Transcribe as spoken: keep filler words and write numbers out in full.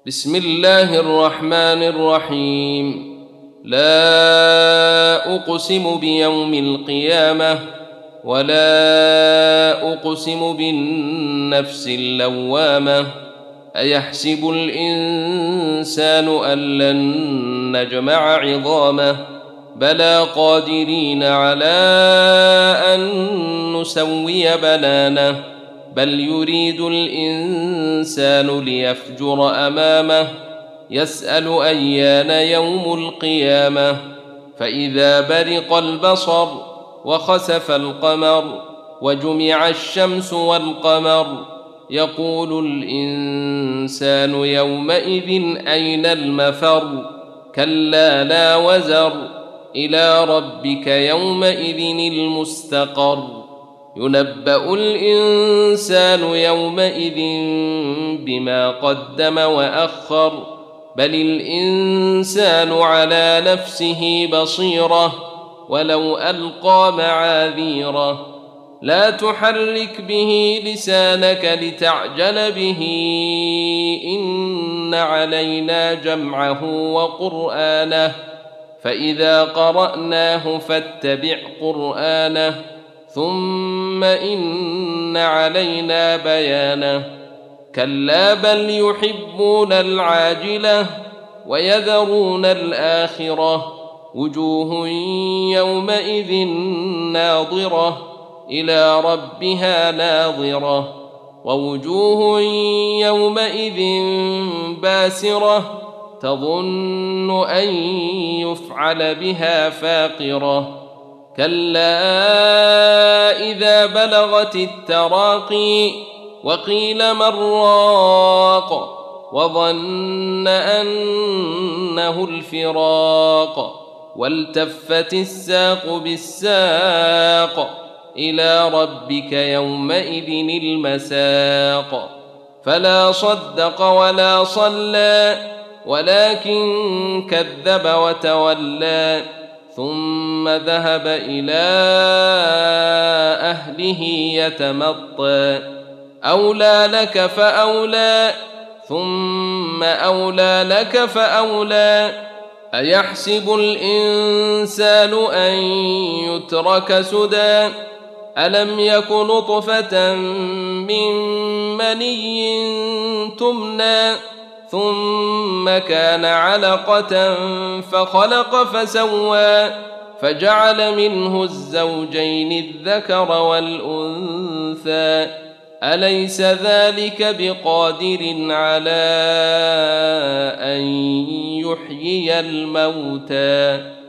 بسم الله الرحمن الرحيم. لا أقسم بيوم القيامة ولا أقسم بالنفس اللوامة. أيحسب الإنسان أن لن نجمع عظامه بلى قادرين على أن نسوي بنانه بل يريد الإنسان ليفجر أمامه يسأل أيان يوم القيامة. فإذا برق البصر وخسف القمر وجمع الشمس والقمر يقول الإنسان يومئذ أين المفر كلا لا وزر إلى ربك يومئذ المستقر. ينبأ الإنسان يومئذ بما قدم وأخر بل الإنسان على نفسه بصيرة ولو ألقى معاذيره. لا تحرك به لسانك لتعجل به إن علينا جمعه وقرآنه فإذا قرأناه فاتبع قرآنه ثم إن علينا بيانه. كلا بل يحبون العاجلة ويذرون الآخرة وجوه يومئذ ناظرة إلى ربها ناظرة ووجوه يومئذ باسرة تظن أن يفعل بها فاقرة. كلا إذا بلغت التراقي وقيل من راق وظن أنه الفراق والتفت الساق بالساق إلى ربك يومئذ المساق. فلا صدق ولا صلى ولكن كذب وتولى ثم ذهب إلى أهله يتمطى. أولى لك فأولى ثم أولى لك فأولى. أيحسب الإنسان أن يترك سدى ألم يك نطفة من مني تمنى ثم كان علقة فخلق فسوى فجعل منه الزوجين الذكر والأنثى. أليس ذلك بقادر على أن يحيي الموتى